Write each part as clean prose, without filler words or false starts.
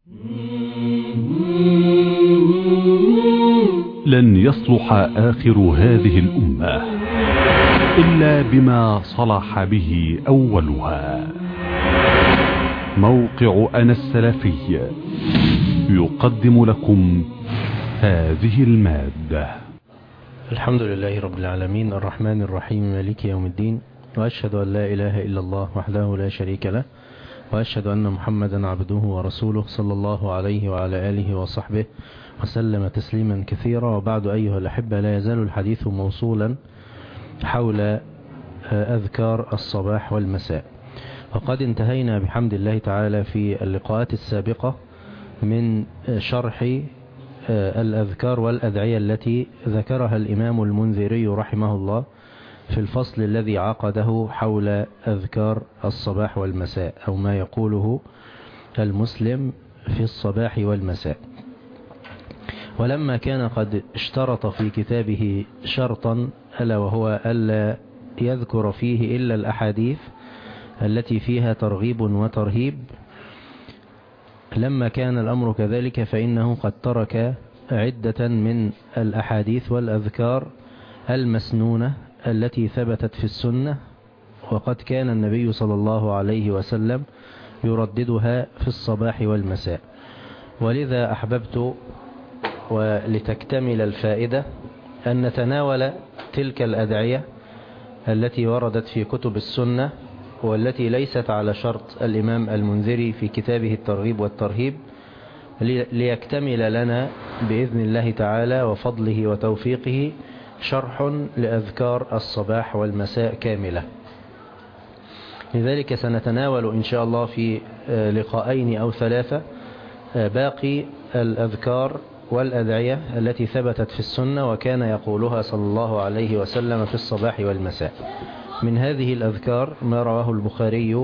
لن يصلح آخر هذه الأمة إلا بما صلح به أولها. موقع أنا السلفي يقدم لكم هذه المادة. الحمد لله رب العالمين الرحمن الرحيم مالك يوم الدين، وأشهد أن لا إله إلا الله وحده لا شريك له، وأشهد أن محمدا عبده ورسوله صلى الله عليه وعلى آله وصحبه وسلم تسليما كثيرا. وبعد أيها الأحبة، لا يزال الحديث موصولا حول أذكار الصباح والمساء، وقد انتهينا بحمد الله تعالى في اللقاءات السابقة من شرح الأذكار والأدعية التي ذكرها الإمام المنذري رحمه الله في الفصل الذي عقده حول أذكار الصباح والمساء، أو ما يقوله المسلم في الصباح والمساء. ولما كان قد اشترط في كتابه شرطا، ألا وهو ألا يذكر فيه إلا الأحاديث التي فيها ترغيب وترهيب، لما كان الأمر كذلك فإنه قد ترك عدة من الأحاديث والأذكار المسنونة التي ثبتت في السنة، وقد كان النبي صلى الله عليه وسلم يرددها في الصباح والمساء. ولذا أحببت ولتكتمل الفائدة أن نتناول تلك الأدعية التي وردت في كتب السنة والتي ليست على شرط الإمام المنذري في كتابه الترغيب والترهيب، ليكتمل لنا بإذن الله تعالى وفضله وتوفيقه شرح لأذكار الصباح والمساء كاملة. لذلك سنتناول إن شاء الله في لقاءين أو ثلاثة باقي الأذكار والأدعية التي ثبتت في السنة وكان يقولها صلى الله عليه وسلم في الصباح والمساء. من هذه الأذكار ما رواه البخاري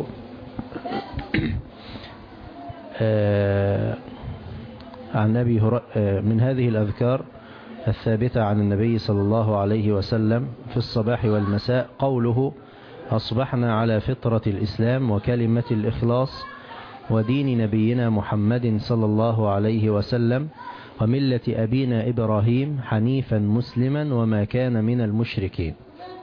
عن أبي من هذه الأذكار الثابتة عن النبي صلى الله عليه وسلم في الصباح والمساء قوله: أصبحنا على فطرة الإسلام وكلمة الإخلاص ودين نبينا محمد صلى الله عليه وسلم وملة أبينا إبراهيم حنيفا مسلما وما كان من المشركين.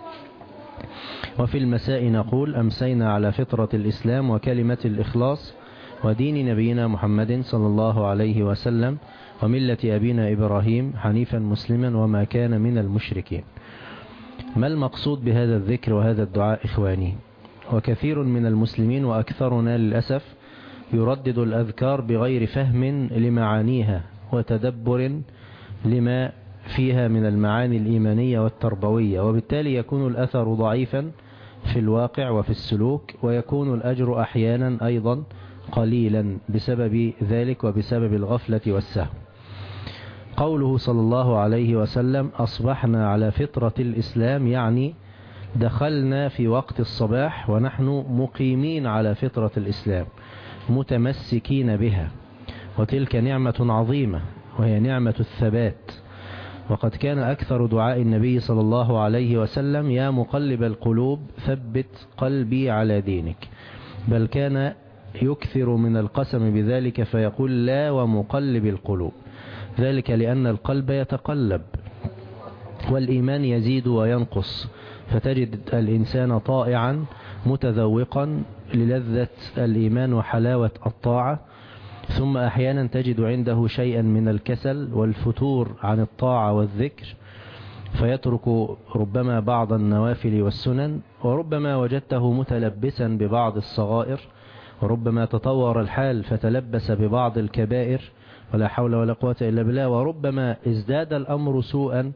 وفي المساء نقول: أمسينا على فطرة الإسلام وكلمة الإخلاص ودين نبينا محمد صلى الله عليه وسلم وملة أبينا إبراهيم حنيفا مسلما وما كان من المشركين. ما المقصود بهذا الذكر وهذا الدعاء إخواني؟ وكثير من المسلمين وأكثرنا للأسف يردد الأذكار بغير فهم لمعانيها وتدبر لما فيها من المعاني الإيمانية والتربوية، وبالتالي يكون الأثر ضعيفا في الواقع وفي السلوك، ويكون الأجر أحيانا أيضا قليلا بسبب ذلك وبسبب الغفلة والسهو. قوله صلى الله عليه وسلم: أصبحنا على فطرة الإسلام، يعني دخلنا في وقت الصباح ونحن مقيمين على فطرة الإسلام متمسكين بها، وتلك نعمة عظيمة وهي نعمة الثبات. وقد كان أكثر دعاء النبي صلى الله عليه وسلم: يا مقلب القلوب ثبت قلبي على دينك، بل كان يكثر من القسم بذلك فيقول: لا ومقلب القلوب، ذلك لأن القلب يتقلب والإيمان يزيد وينقص، فتجد الإنسان طائعا متذوقا للذة الإيمان وحلاوة الطاعة، ثم أحيانا تجد عنده شيئا من الكسل والفتور عن الطاعة والذكر، فيترك ربما بعض النوافل والسنن، وربما وجدته متلبسا ببعض الصغائر، وربما تطور الحال فتلبس ببعض الكبائر، ولا حول ولا قوة إلا بالله، وربما ازداد الأمر سوءا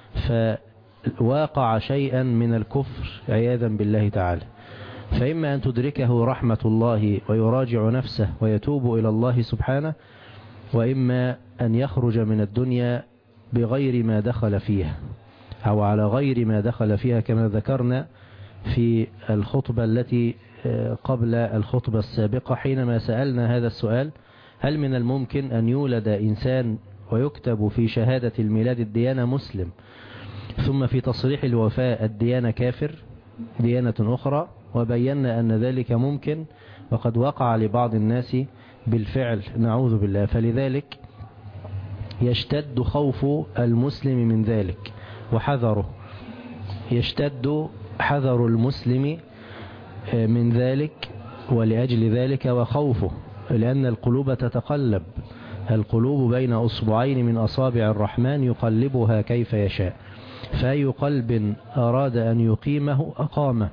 فواقع شيئا من الكفر عياذا بالله تعالى. فإما أن تدركه رحمة الله ويراجع نفسه ويتوب إلى الله سبحانه، وإما أن يخرج من الدنيا بغير ما دخل فيها أو على غير ما دخل فيها، كما ذكرنا في الخطبة التي قبل الخطبة السابقة حينما سألنا هذا السؤال: هل من الممكن أن يولد إنسان ويكتب في شهادة الميلاد الديانة مسلم، ثم في تصريح الوفاة الديانة كافر ديانة أخرى؟ وبينا أن ذلك ممكن، وقد وقع لبعض الناس بالفعل، نعوذ بالله. فلذلك يشتد خوف المسلم من ذلك وحذره، يشتد حذر المسلم من ذلك ولأجل ذلك وخوفه، لأن القلوب تتقلب، القلوب بين أصبعين من أصابع الرحمن يقلبها كيف يشاء، فأي قلب أراد أن يقيمه أقامه،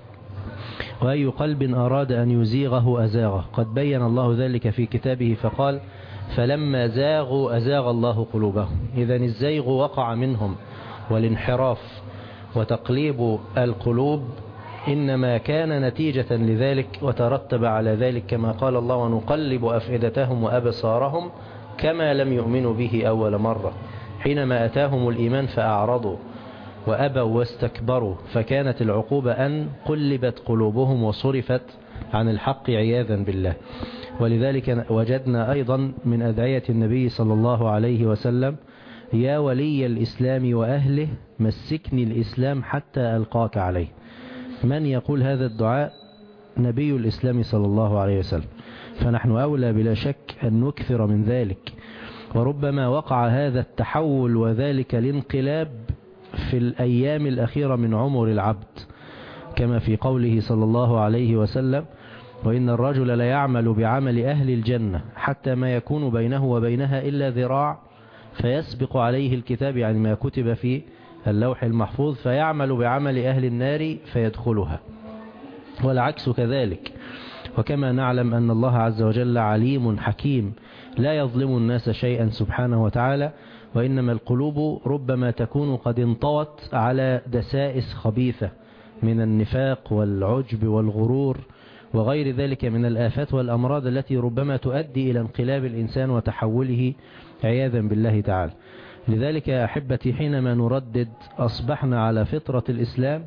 وأي قلب أراد أن يزيغه أزاغه. قد بين الله ذلك في كتابه فقال فلما زاغوا أزاغ الله قلوبهم. إذن الزيغ وقع منهم والانحراف وتقليب القلوب إنما كان نتيجة لذلك وترتب على ذلك، كما قال الله ونقلب أفئدتهم وأبصارهم كما لم يؤمنوا به أول مرة، حينما أتاهم الإيمان فأعرضوا وأبوا واستكبروا، فكانت العقوبة أن قلبت قلوبهم وصرفت عن الحق عياذا بالله. ولذلك وجدنا أيضا من أدعية النبي صلى الله عليه وسلم يا ولي الإسلام وأهله مسكني الإسلام حتى ألقاك عليه. من يقول هذا الدعاء؟ نبي الإسلام صلى الله عليه وسلم، فنحن أولى بلا شك أن نكثر من ذلك. وربما وقع هذا التحول وذلك الانقلاب في الأيام الأخيرة من عمر العبد، كما في قوله صلى الله عليه وسلم وإن الرجل لا يعمل بعمل أهل الجنة حتى ما يكون بينه وبينها إلا ذراع فيسبق عليه الكتاب، يعني ما كتب في اللوح المحفوظ، فيعمل بعمل أهل النار فيدخلها، والعكس كذلك. وكما نعلم أن الله عز وجل عليم حكيم لا يظلم الناس شيئا سبحانه وتعالى، وإنما القلوب ربما تكون قد انطوت على دسائس خبيثة من النفاق والعجب والغرور وغير ذلك من الآفات والأمراض التي ربما تؤدي إلى انقلاب الإنسان وتحوله عياذا بالله تعالى. لذلك يا أحبتي حينما نردد أصبحنا على فطرة الإسلام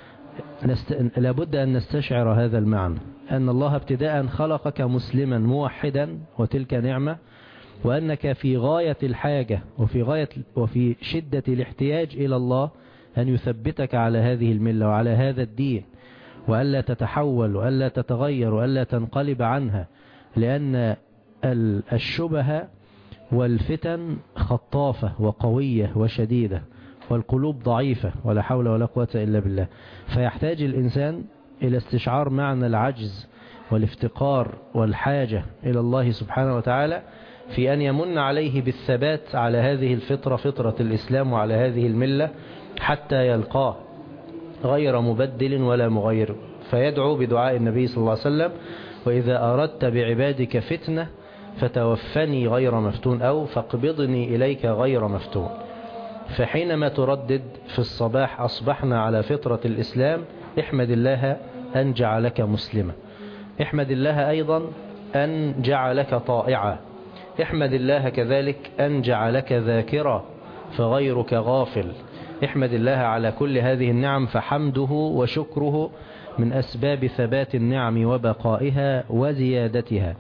لابد أن نستشعر هذا المعنى، أن الله ابتداء خلقك مسلما موحدا وتلك نعمة، وأنك في غاية الحاجة وفي شدة الاحتياج إلى الله أن يثبتك على هذه الملة وعلى هذا الدين، وألا تتحول وألا تتغير وألا تنقلب عنها، لأن الشبه والفتن خطافة وقوية وشديدة، والقلوب ضعيفة ولا حول ولا قوة إلا بالله. فيحتاج الإنسان إلى استشعار معنى العجز والافتقار والحاجة إلى الله سبحانه وتعالى في أن يمن عليه بالثبات على هذه الفطرة، فطرة الإسلام، وعلى هذه الملة حتى يلقاه غير مبدل ولا مغير. فيدعو بدعاء النبي صلى الله عليه وسلم وإذا أردت بعبادك فتنة فتوفني غير مفتون، أو فاقبضني إليك غير مفتون. فحينما تردد في الصباح أصبحنا على فطرة الإسلام، احمد الله أن جعلك مسلما، احمد الله أيضا أن جعلك طائعا، احمد الله كذلك أن جعلك ذاكرا فغيرك غافل. احمد الله على كل هذه النعم، فحمده وشكره من أسباب ثبات النعم وبقائها وزيادتها.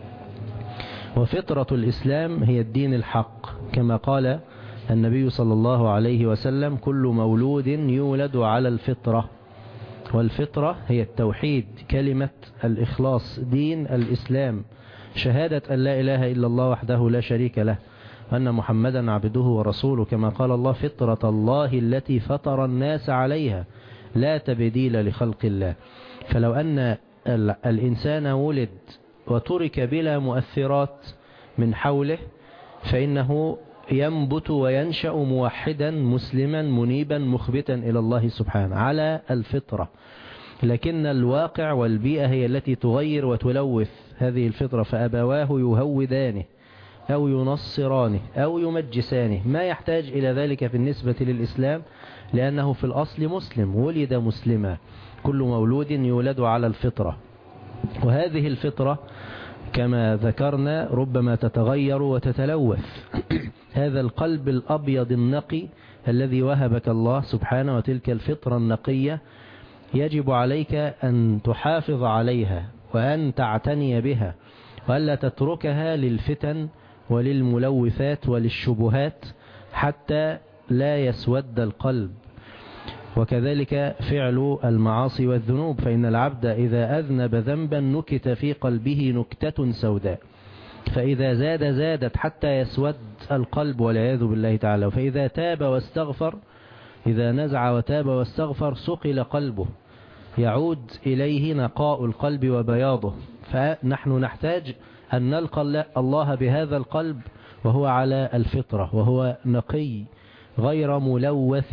وفطرة الإسلام هي الدين الحق، كما قال النبي صلى الله عليه وسلم كل مولود يولد على الفطرة، والفطرة هي التوحيد، كلمة الإخلاص، دين الإسلام، شهادة أن لا إله إلا الله وحده لا شريك له، أن محمدا عبده ورسوله، كما قال الله فطرة الله التي فطر الناس عليها لا تبديل لخلق الله. فلو أن الإنسان ولد وترك بلا مؤثرات من حوله فإنه ينبت وينشأ موحدا مسلما منيبا مخبتا إلى الله سبحانه على الفطرة، لكن الواقع والبيئة هي التي تغير وتلوث هذه الفطرة، فأبواه يهودانه أو ينصرانه أو يمجسانه. ما يحتاج إلى ذلك بالنسبة للإسلام، لأنه في الأصل مسلم، ولد مسلما، كل مولود يولد على الفطرة. وهذه الفطرة كما ذكرنا ربما تتغير وتتلوث. هذا القلب الأبيض النقي الذي وهبك الله سبحانه، وتلك الفطرة النقية يجب عليك أن تحافظ عليها وأن تعتني بها، وألا تتركها للفتن وللملوثات وللشبهات حتى لا يسود القلب. وكذلك فعل المعاصي والذنوب، فإن العبد إذا أذنب ذنبا نكت في قلبه نكتة سوداء، فإذا زادت حتى يسود القلب والعياذ بالله تعالى. فإذا تاب واستغفر، إذا نزع وتاب واستغفر صقل قلبه، يعود إليه نقاء القلب وبياضه. فنحن نحتاج أن نلقى الله بهذا القلب وهو على الفطرة، وهو نقي غير ملوث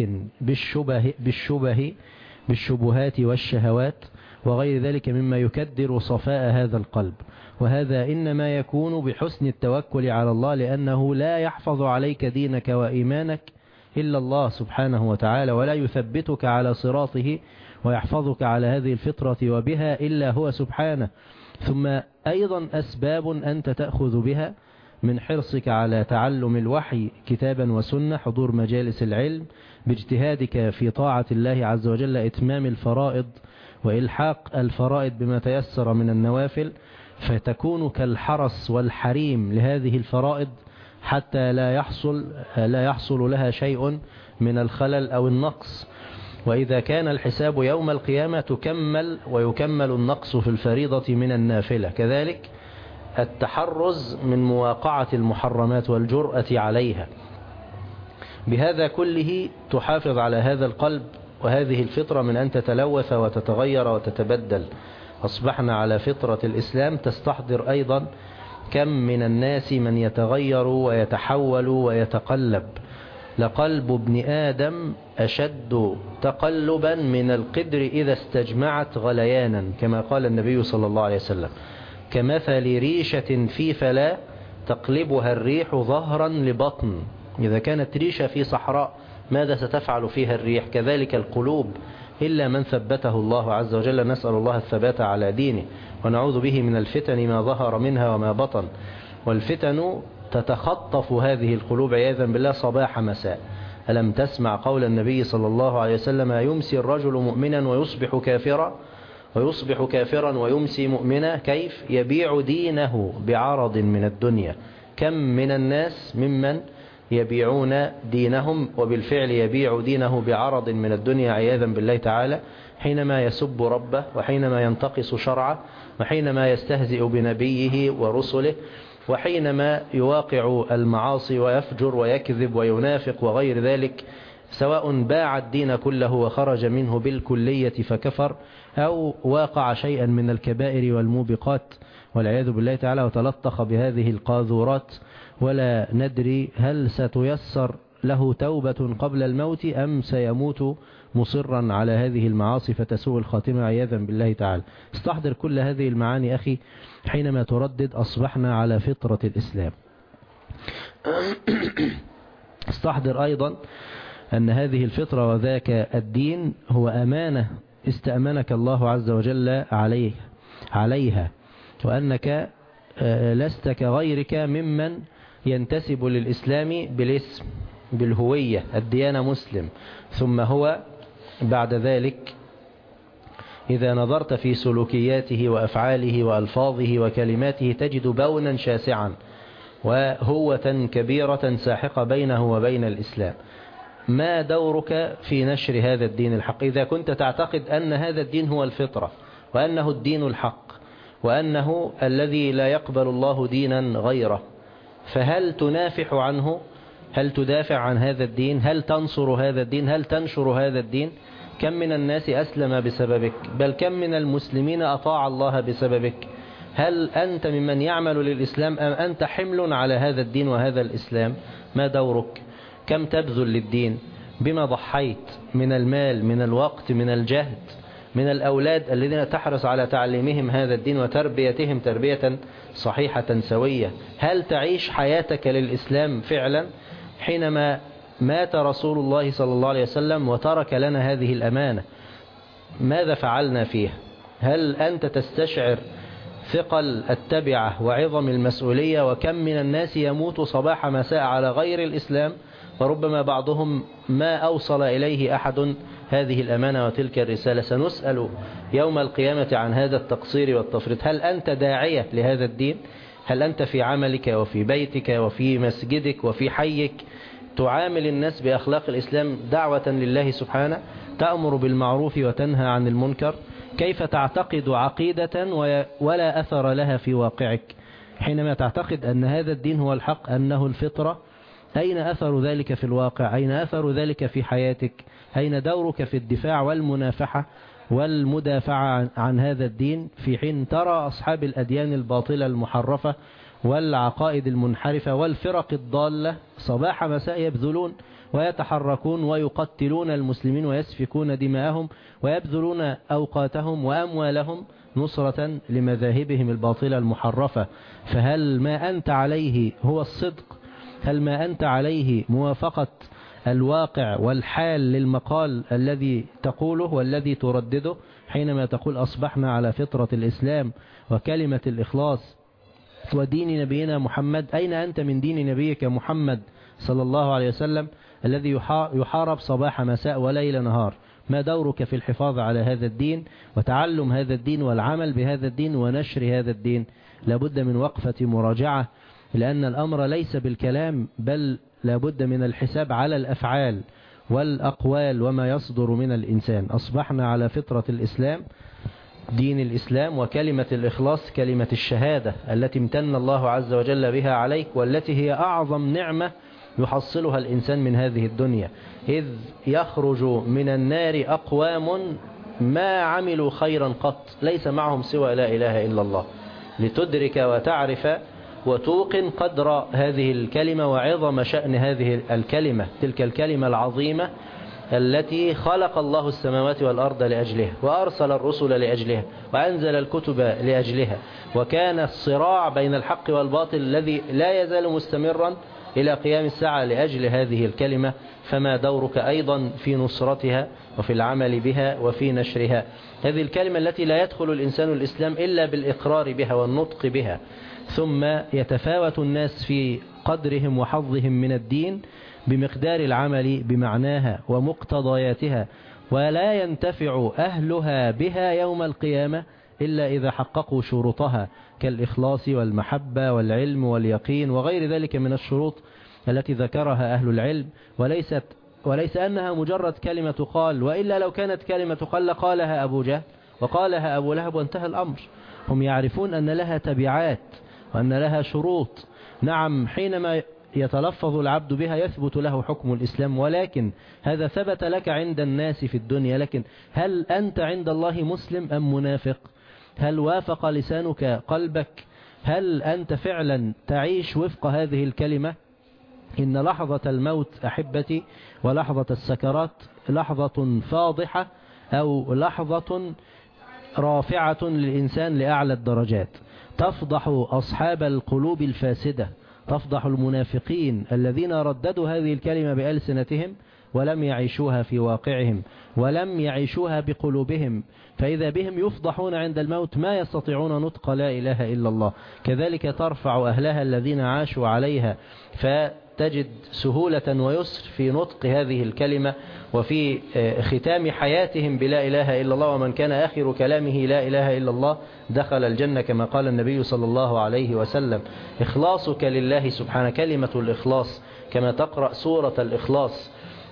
بالشبهات والشهوات وغير ذلك مما يكدر صفاء هذا القلب. وهذا إنما يكون بحسن التوكل على الله، لأنه لا يحفظ عليك دينك وإيمانك إلا الله سبحانه وتعالى، ولا يثبتك على صراطه ويحفظك على هذه الفطرة وبها إلا هو سبحانه. ثم أيضا أسباب أنت تأخذ بها من حرصك على تعلم الوحي كتابا وسنة، حضور مجالس العلم، باجتهادك في طاعة الله عز وجل، إتمام الفرائض وإلحاق الفرائض بما تيسر من النوافل، فتكون كالحرس والحريم لهذه الفرائض حتى لا يحصل لها شيء من الخلل أو النقص. وإذا كان الحساب يوم القيامة تكمل ويكمل النقص في الفريضة من النافلة. كذلك التحرز من مواقعة المحرمات والجرأة عليها. بهذا كله تحافظ على هذا القلب وهذه الفطرة من أن تتلوث وتتغير وتتبدل. أصبحنا على فطرة الإسلام. تستحضر أيضا كم من الناس من يتغير ويتحول ويتقلب. لقلب ابن آدم أشد تقلبا من القدر إذا استجمعت غليانا، كما قال النبي صلى الله عليه وسلم: كمثل ريشة في فلاة تقلبها الريح ظهرا لبطن. إذا كانت ريشة في صحراء ماذا ستفعل فيها الريح؟ كذلك القلوب، إلا من ثبته الله عز وجل. نسأل الله الثبات على دينه، ونعوذ به من الفتن ما ظهر منها وما بطن. والفتن تتخطف هذه القلوب عياذا بالله صباح مساء. ألم تسمع قول النبي صلى الله عليه وسلم: يمسي الرجل مؤمنا ويصبح كافرا ويمسي مؤمنا. كيف؟ يبيع دينه بعرض من الدنيا. كم من الناس ممن يبيعون دينهم، وبالفعل يبيع دينه بعرض من الدنيا عياذا بالله تعالى، حينما يسب ربه، وحينما ينتقص شرعه، وحينما يستهزئ بنبيه ورسله، وحينما يواقع المعاصي ويفجر ويكذب وينافق وغير ذلك، سواء باع الدين كله وخرج منه بالكلية فكفر، أو واقع شيئا من الكبائر والموبقات والعياذ بالله تعالى وتلطخ بهذه القاذورات، ولا ندري هل ستيسر له توبة قبل الموت أم سيموت مصرا على هذه المعاصي فتسوء الخاتمة عياذا بالله تعالى. استحضر كل هذه المعاني أخي حينما تردد: أصبحنا على فطرة الإسلام. استحضر أيضا أن هذه الفطرة وذاك الدين هو أمانة استأمنك الله عز وجل عليها، وأنك لست كغيرك ممن ينتسب للإسلام بالاسم، بالهوية، الديانة مسلم، ثم هو بعد ذلك إذا نظرت في سلوكياته وأفعاله وألفاظه وكلماته تجد بونا شاسعا وهوة كبيرة ساحقة بينه وبين الإسلام. ما دورك في نشر هذا الدين الحق؟ إذا كنت تعتقد أن هذا الدين هو الفطرة، وأنه الدين الحق، وأنه الذي لا يقبل الله دينا غيره، فهل تنافح عنه؟ هل تدافع عن هذا الدين؟ هل تنصر هذا الدين؟ هل تنشر هذا الدين؟ كم من الناس أسلم بسببك؟ بل كم من المسلمين أطاع الله بسببك؟ هل أنت ممن يعمل للإسلام أم أنت حمل على هذا الدين وهذا الإسلام؟ ما دورك؟ كم تبذل للدين؟ بما ضحيت من المال، من الوقت، من الجهد، من الأولاد الذين تحرص على تعليمهم هذا الدين وتربيتهم تربية صحيحة سوية؟ هل تعيش حياتك للإسلام فعلا؟ حينما مات رسول الله صلى الله عليه وسلم وترك لنا هذه الأمانة، ماذا فعلنا فيها؟ هل أنت تستشعر ثقل التبعة وعظم المسؤولية؟ وكم من الناس يموت صباح مساء على غير الإسلام، وربما بعضهم ما أوصل إليه أحد هذه الأمانة وتلك الرسالة. سنسأل يوم القيامة عن هذا التقصير والتفريط. هل أنت داعية لهذا الدين؟ هل أنت في عملك وفي بيتك وفي مسجدك وفي حيك تعامل الناس بأخلاق الإسلام دعوة لله سبحانه؟ تأمر بالمعروف وتنهى عن المنكر؟ كيف تعتقد عقيدة ولا أثر لها في واقعك؟ حينما تعتقد أن هذا الدين هو الحق، أنه الفطرة، أين أثر ذلك في الواقع؟ أين أثر ذلك في حياتك؟ أين دورك في الدفاع والمنافحة والمدافعة عن هذا الدين، في حين ترى أصحاب الأديان الباطلة المحرفة والعقائد المنحرفة والفرق الضالة صباح مساء يبذلون ويتحركون ويقتلون المسلمين ويسفكون دماءهم ويبذلون أوقاتهم وأموالهم نصرة لمذاهبهم الباطلة المحرفة؟ فهل ما أنت عليه هو الصدق؟ هل ما أنت عليه موافقة الواقع والحال للمقال الذي تقوله والذي تردده حينما تقول أصبحنا على فطرة الإسلام وكلمة الإخلاص ودين نبينا محمد؟ أين أنت من دين نبيك محمد صلى الله عليه وسلم الذي يحارب صباح مساء وليل نهار؟ ما دورك في الحفاظ على هذا الدين وتعلم هذا الدين والعمل بهذا الدين ونشر هذا الدين؟ لابد من وقفة مراجعة، لأن الأمر ليس بالكلام، بل لابد من الحساب على الأفعال والأقوال وما يصدر من الإنسان. أصبحنا على فطرة الإسلام، دين الإسلام، وكلمة الإخلاص كلمة الشهادة التي امتن الله عز وجل بها عليك، والتي هي أعظم نعمة يحصلها الإنسان من هذه الدنيا، إذ يخرج من النار أقوام ما عملوا خيرا قط ليس معهم سوى لا إله إلا الله، لتدرك وتعرف وتوقن قدر هذه الكلمة وعظم شأن هذه الكلمة، تلك الكلمة العظيمة التي خلق الله السماوات والأرض لأجلها، وأرسل الرسل لأجلها، وأنزل الكتب لأجلها، وكان الصراع بين الحق والباطل الذي لا يزال مستمرا إلى قيام الساعة لأجل هذه الكلمة. فما دورك أيضا في نصرتها وفي العمل بها وفي نشرها؟ هذه الكلمة التي لا يدخل الإنسان الإسلام إلا بالإقرار بها والنطق بها، ثم يتفاوت الناس في قدرهم وحظهم من الدين بمقدار العمل بمعناها ومقتضياتها، ولا ينتفع أهلها بها يوم القيامة إلا إذا حققوا شروطها كالإخلاص والمحبة والعلم واليقين وغير ذلك من الشروط التي ذكرها أهل العلم، وليس أنها مجرد كلمة قال، وإلا لو كانت كلمة قال لقالها أبو جهل وقالها أبو لهب وانتهى الأمر. هم يعرفون أن لها تبعات وأن لها شروط. نعم، حينما يتلفظ العبد بها يثبت له حكم الإسلام، ولكن هذا ثبت لك عند الناس في الدنيا، لكن هل أنت عند الله مسلم أم منافق؟ هل وافق لسانك قلبك؟ هل أنت فعلا تعيش وفق هذه الكلمة؟ إن لحظة الموت أحبتي ولحظة السكرات لحظة فاضحة أو لحظة رافعة للإنسان لأعلى الدرجات، تفضح أصحاب القلوب الفاسدة، تفضح المنافقين الذين رددوا هذه الكلمة بألسنتهم ولم يعيشوها في واقعهم ولم يعيشوها بقلوبهم، فإذا بهم يفضحون عند الموت ما يستطيعون نطق لا إله إلا الله. كذلك ترفع أهلها الذين عاشوا عليها، فتجد سهولة ويسر في نطق هذه الكلمة وفي ختام حياتهم بلا إله إلا الله، ومن كان آخر كلامه لا إله إلا الله دخل الجنة كما قال النبي صلى الله عليه وسلم. إخلاصك لله سبحانه، كلمة الإخلاص كما تقرأ سورة الإخلاص،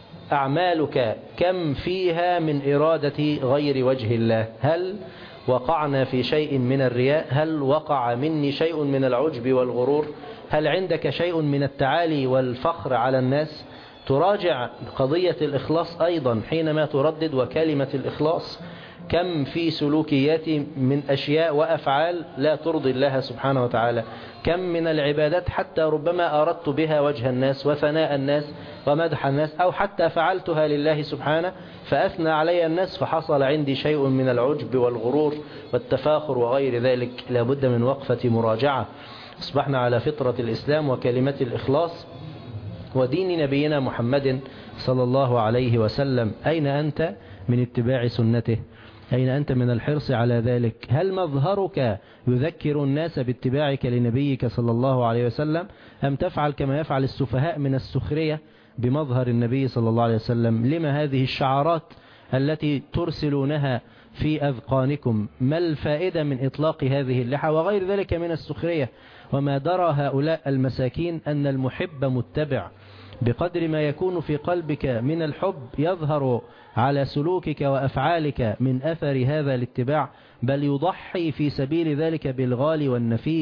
أعمالك كم فيها من إرادة غير وجه الله؟ هل وقعنا في شيء من الرياء؟ هل وقع مني شيء من العجب والغرور؟ هل عندك شيء من التعالي والفخر على الناس؟ تراجع قضية الإخلاص أيضا حينما تردد وكلمة الإخلاص، كم في سلوكيات من أشياء وأفعال لا ترضي الله سبحانه وتعالى، كم من العبادات حتى ربما أردت بها وجه الناس وثناء الناس ومدح الناس، أو حتى فعلتها لله سبحانه فأثنى علي الناس فحصل عندي شيء من العجب والغرور والتفاخر وغير ذلك. لابد من وقفة مراجعة. أصبحنا على فطرة الإسلام وكلمة الإخلاص ودين نبينا محمد صلى الله عليه وسلم. أين أنت من اتباع سنته؟ أين أنت من الحرص على ذلك؟ هل مظهرك يذكر الناس باتباعك لنبيك صلى الله عليه وسلم، أم تفعل كما يفعل السفهاء من السخرية بمظهر النبي صلى الله عليه وسلم؟ لما هذه الشعارات التي ترسلونها في أذقانكم؟ ما الفائدة من إطلاق هذه اللحى وغير ذلك من السخرية؟ وما درى هؤلاء المساكين أن المحب متبع، بقدر ما يكون في قلبك من الحب يظهر على سلوكك وأفعالك من أثر هذا الاتباع، بل يضحي في سبيل ذلك بالغالي والنفيس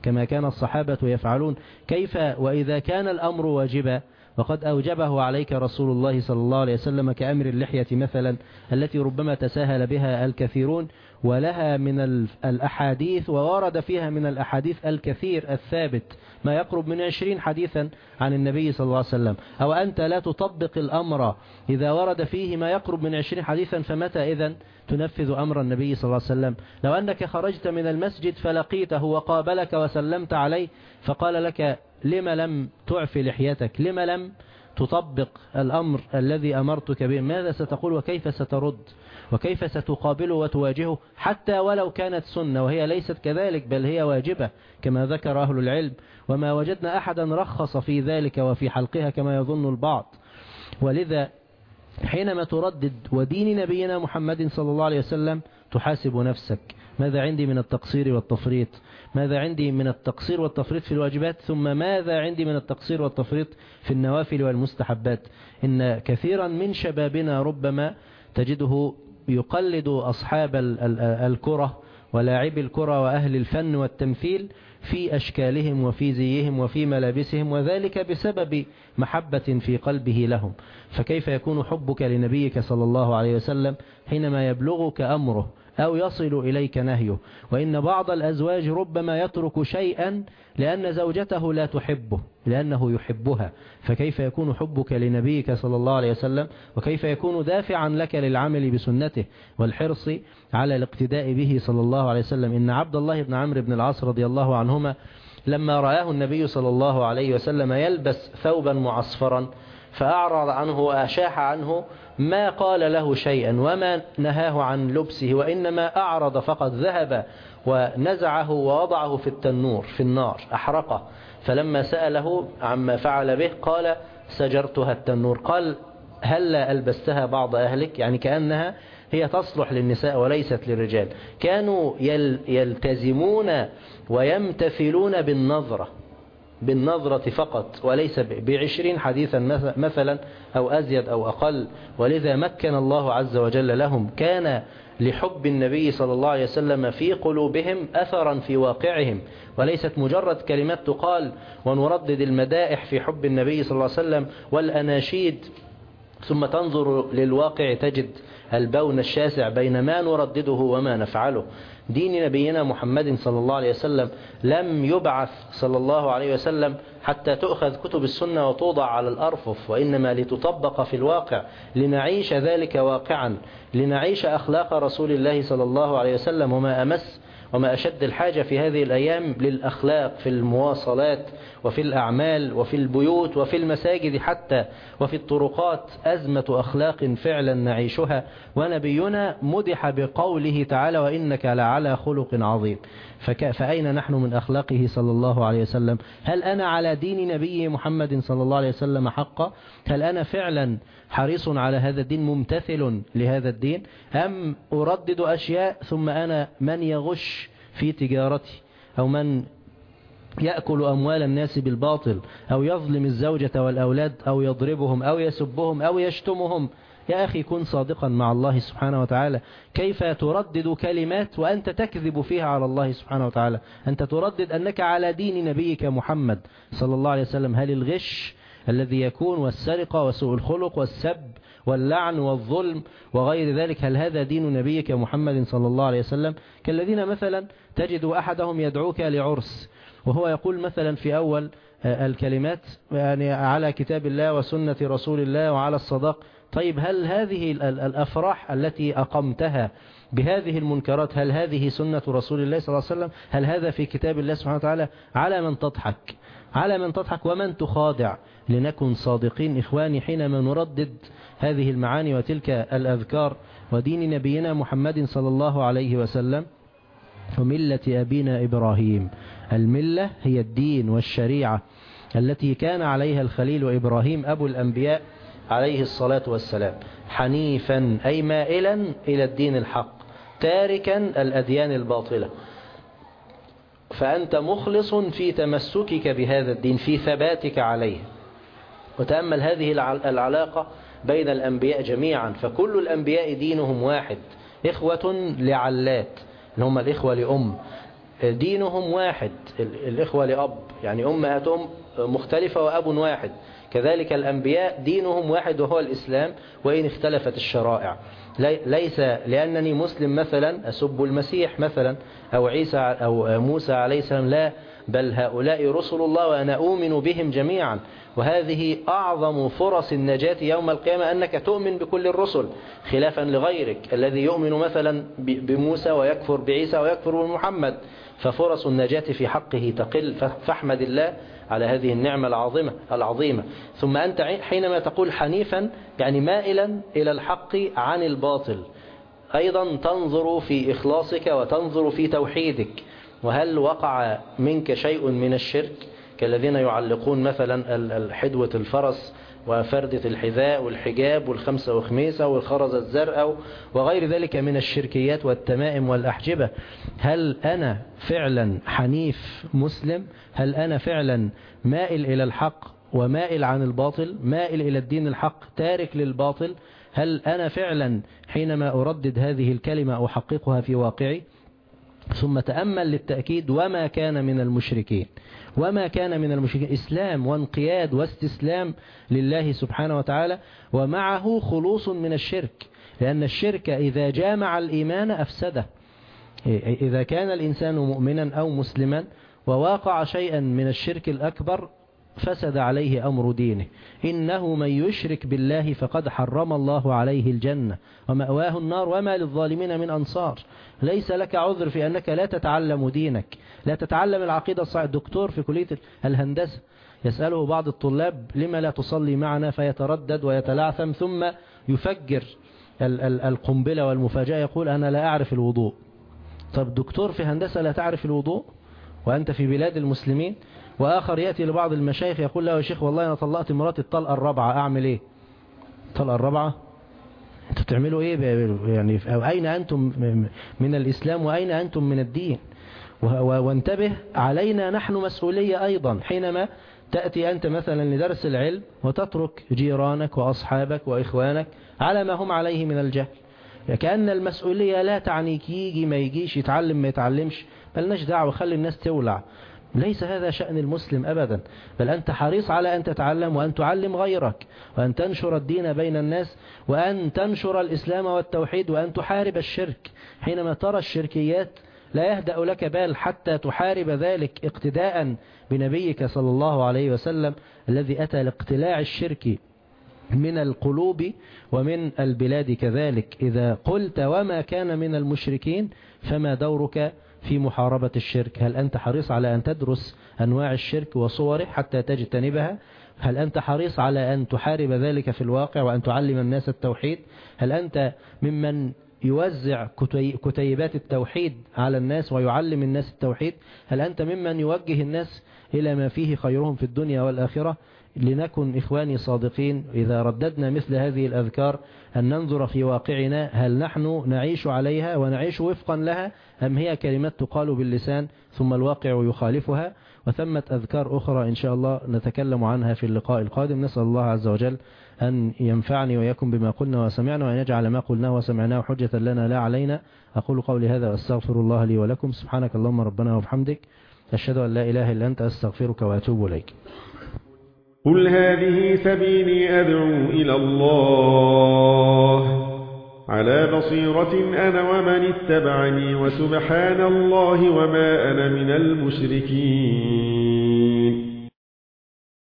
كما كان الصحابة يفعلون، كيف وإذا كان الأمر واجبا وقد أوجبه عليك رسول الله صلى الله عليه وسلم كأمر اللحية مثلا التي ربما تساهل بها الكثيرون، ولها من الأحاديث وورد فيها من الأحاديث الكثير الثابت ما يقرب من 20 حديثا عن النبي صلى الله عليه وسلم، أو أنت لا تطبق الأمر إذا ورد فيه ما يقرب من 20 حديثا، فمتى إذن تنفذ أمر النبي صلى الله عليه وسلم؟ لو أنك خرجت من المسجد فلقيته وقابلك وسلمت عليه فقال لك لم لم تعفي لحيتك، لم لم تطبق الأمر الذي أمرتك به، ماذا ستقول وكيف سترد وكيف ستقابله وتواجهه، حتى ولو كانت سنة وهي ليست كذلك بل هي واجبة كما ذكر أهل العلم، وما وجدنا أحدا رخص في ذلك وفي حلقها كما يظن البعض. ولذا حينما تردد ودين نبينا محمد صلى الله عليه وسلم تحاسب نفسك، ماذا عندي من التقصير والتفريط؟ ماذا عندي من التقصير والتفريط في الواجبات؟ ثم ماذا عندي من التقصير والتفريط في النوافل والمستحبات؟ إن كثيرا من شبابنا ربما تجده يقلد أصحاب الكرة ولاعبي الكرة وأهل الفن والتمثيل في أشكالهم وفي زيهم وفي ملابسهم، وذلك بسبب محبة في قلبه لهم. فكيف يكون حبك لنبيك صلى الله عليه وسلم حينما يبلغك أمره أو يصل إليك نهيه؟ وإن بعض الأزواج ربما يترك شيئا لأن زوجته لا تحبه لأنه يحبها، فكيف يكون حبك لنبيك صلى الله عليه وسلم وكيف يكون دافعا لك للعمل بسنته والحرص على الاقتداء به صلى الله عليه وسلم؟ إن عبد الله بن عمرو بن العاص رضي الله عنهما لما رآه النبي صلى الله عليه وسلم يلبس ثوبا معصفرا فأعرض عنه وأشاح عنه، ما قال له شيئا وما نهاه عن لبسه، وإنما أعرض فقط، ذهب ونزعه ووضعه في التنور في النار أحرقه. فلما سأله عما فعل به قال سجرتها التنور. قال هل ألبستها بعض أهلك؟ يعني كأنها هي تصلح للنساء وليست للرجال. كانوا يلتزمون ويمتثلون بالنظرة فقط وليس ب20 حديثا مثلا أو أزيد أو أقل. ولذا مكن الله عز وجل لهم، كان لحب النبي صلى الله عليه وسلم في قلوبهم أثرا في واقعهم، وليست مجرد كلمات تقال ونردد المدائح في حب النبي صلى الله عليه وسلم والأناشيد، ثم تنظر للواقع تجد البون الشاسع بين ما نردده وما نفعله. دين نبينا محمد صلى الله عليه وسلم لم يبعث صلى الله عليه وسلم حتى تؤخذ كتب السنة وتوضع على الأرفف، وإنما لتطبق في الواقع، لنعيش ذلك واقعا، لنعيش أخلاق رسول الله صلى الله عليه وسلم. وما أشد الحاجة في هذه الأيام للأخلاق في المواصلات وفي الأعمال وفي البيوت وفي المساجد حتى وفي الطرقات، أزمة أخلاق فعلا نعيشها، ونبينا مدح بقوله تعالى وإنك لعلى خلق عظيم. فأين نحن من أخلاقه صلى الله عليه وسلم؟ هل أنا على دين نبي محمد صلى الله عليه وسلم حقا؟ هل أنا فعلا حريص على هذا الدين، ممتثل لهذا الدين، أم أردد أشياء ثم أنا من يغش في تجارتي، أو من يأكل أموال الناس بالباطل، أو يظلم الزوجة والأولاد، أو يضربهم أو يسبهم أو يشتمهم؟ يا أخي كن صادقا مع الله سبحانه وتعالى. كيف تردد كلمات وأنت تكذب فيها على الله سبحانه وتعالى؟ أنت تردد أنك على دين نبيك محمد صلى الله عليه وسلم. هل الغش الذي يكون والسرقة وسوء الخلق والسب واللعن والظلم وغير ذلك، هل هذا دين نبيك محمد صلى الله عليه وسلم؟ كالذين مثلا تجد أحدهم يدعوك لعرس وهو يقول مثلا في أول الكلمات يعني على كتاب الله وسنة رسول الله وعلى الصداق. طيب هل هذه الأفراح التي أقمتها بهذه المنكرات هل هذه سنة رسول الله صلى الله عليه وسلم؟ هل هذا في كتاب الله سبحانه وتعالى؟ على من تضحك، على من تضحك ومن تخادع. لنكن صادقين إخواني حينما نردد هذه المعاني وتلك الأذكار ودين نبينا محمد صلى الله عليه وسلم وملة أبينا إبراهيم. الملة هي الدين والشريعة التي كان عليها الخليل إبراهيم أبو الأنبياء عليه الصلاة والسلام، حنيفا أي مائلا إلى الدين الحق، تاركا الأديان الباطلة. فأنت مخلص في تمسكك بهذا الدين، في ثباتك عليه. وتأمل هذه العلاقة بين الأنبياء جميعا، فكل الأنبياء دينهم واحد، إخوة لعلات، هم الإخوة لأم. دينهم واحد، الإخوة لأب يعني أمهاتهم مختلفة وأب واحد، كذلك الأنبياء دينهم واحد وهو الإسلام وإن اختلفت الشرائع. ليس لأنني مسلم مثلا أسب المسيح مثلا أو عيسى أو موسى عليه السلام، لا، بل هؤلاء رسل الله وأنا أؤمن بهم جميعا. وهذه أعظم فرص النجاة يوم القيامة، أنك تؤمن بكل الرسل خلافا لغيرك الذي يؤمن مثلا بموسى ويكفر بعيسى ويكفر بمحمد، ففرص النجاة في حقه تقل. فاحمد الله على هذه النعمة العظيمة. ثم أنت حينما تقول حنيفا يعني مائلا إلى الحق عن الباطل، أيضا تنظر في إخلاصك وتنظر في توحيدك، وهل وقع منك شيء من الشرك كالذين يعلقون مثلا حدوة الفرس وفردة الحذاء والحجاب والخمسة وخميسة والخرزة الزرقاء وغير ذلك من الشركيات والتمائم والأحجبة. هل أنا فعلا حنيف مسلم؟ هل أنا فعلا مائل إلى الحق ومائل عن الباطل، مائل إلى الدين الحق تارك للباطل؟ هل أنا فعلا حينما أردد هذه الكلمة أحققها في واقعي؟ ثم تأمل للتأكيد وما كان من المشركين، وما كان من المشركين إسلام وانقياد واستسلام لله سبحانه وتعالى، ومعه خلوص من الشرك، لأن الشرك إذا جامع الإيمان أفسده. إذا كان الإنسان مؤمنا أو مسلما وواقع شيئا من الشرك الأكبر فسد عليه أمر دينه. إنه من يشرك بالله فقد حرم الله عليه الجنة ومأواه النار وما للظالمين من أنصار. ليس لك عذر في أنك لا تتعلم دينك، لا تتعلم العقيدة الصحيحة. الدكتور في كلية الهندسة يسأله بعض الطلاب لما لا تصلي معنا، فيتردد ويتلعثم ثم يفجر القنبلة والمفاجأة، يقول أنا لا أعرف الوضوء. طب دكتور في هندسة لا تعرف الوضوء وأنت في بلاد المسلمين؟ وآخر يأتي لبعض المشايخ يقول له يا شيخ والله أنا طلقت مراتي الطلقة الرابعة، أعمل إيه؟ الطلقة الرابعة؟ أنتوا بتعملوا إيه يعني؟ أين أنتم من الإسلام وأين أنتم من الدين؟ وانتبه، علينا نحن مسؤولية أيضا حينما تأتي أنت مثلا لدرس العلم وتترك جيرانك وأصحابك وإخوانك على ما هم عليه من الجهل. كأن المسؤولية لا تعنيك يجي ما يجيش، يتعلم ما يتعلمش، بلناش دعوة، خلي الناس تولع. ليس هذا شأن المسلم أبدا، بل أنت حريص على أن تتعلم وأن تعلم غيرك وأن تنشر الدين بين الناس وأن تنشر الإسلام والتوحيد وأن تحارب الشرك. حينما ترى الشركيات لا يهدأ لك بال حتى تحارب ذلك اقتداء بنبيك صلى الله عليه وسلم الذي أتى لاقتلاع الشرك من القلوب ومن البلاد كذلك. إذا قلت وما كان من المشركين فما دورك في محاربة الشرك؟ هل أنت حريص على أن تدرس أنواع الشرك وصوره حتى تجتنبها؟ هل أنت حريص على أن تحارب ذلك في الواقع وأن تعلم الناس التوحيد؟ هل أنت ممن يوزع كتيبات التوحيد على الناس ويعلم الناس التوحيد؟ هل أنت ممن يوجه الناس إلى ما فيه خيرهم في الدنيا والآخرة؟ لنكن إخواني صادقين إذا رددنا مثل هذه الأذكار أن ننظر في واقعنا، هل نحن نعيش عليها ونعيش وفقا لها أم هي كلمات تقال باللسان ثم الواقع يخالفها؟ وثمة أذكار أخرى إن شاء الله نتكلم عنها في اللقاء القادم. نسأل الله عز وجل أن ينفعني ويكون بما قلنا وسمعنا وأن يجعل ما قلناه وسمعناه حجة لنا لا علينا. أقول قولي هذا وأستغفر الله لي ولكم. سبحانك اللهم ربنا وبحمدك، أشهد أن لا إله إلا أنت، أستغفرك وأتوب إليك. قل هذه سبيلي أدعو إلى الله على بصيرة أنا ومن اتبعني، وسبحان الله وما أنا من المشركين.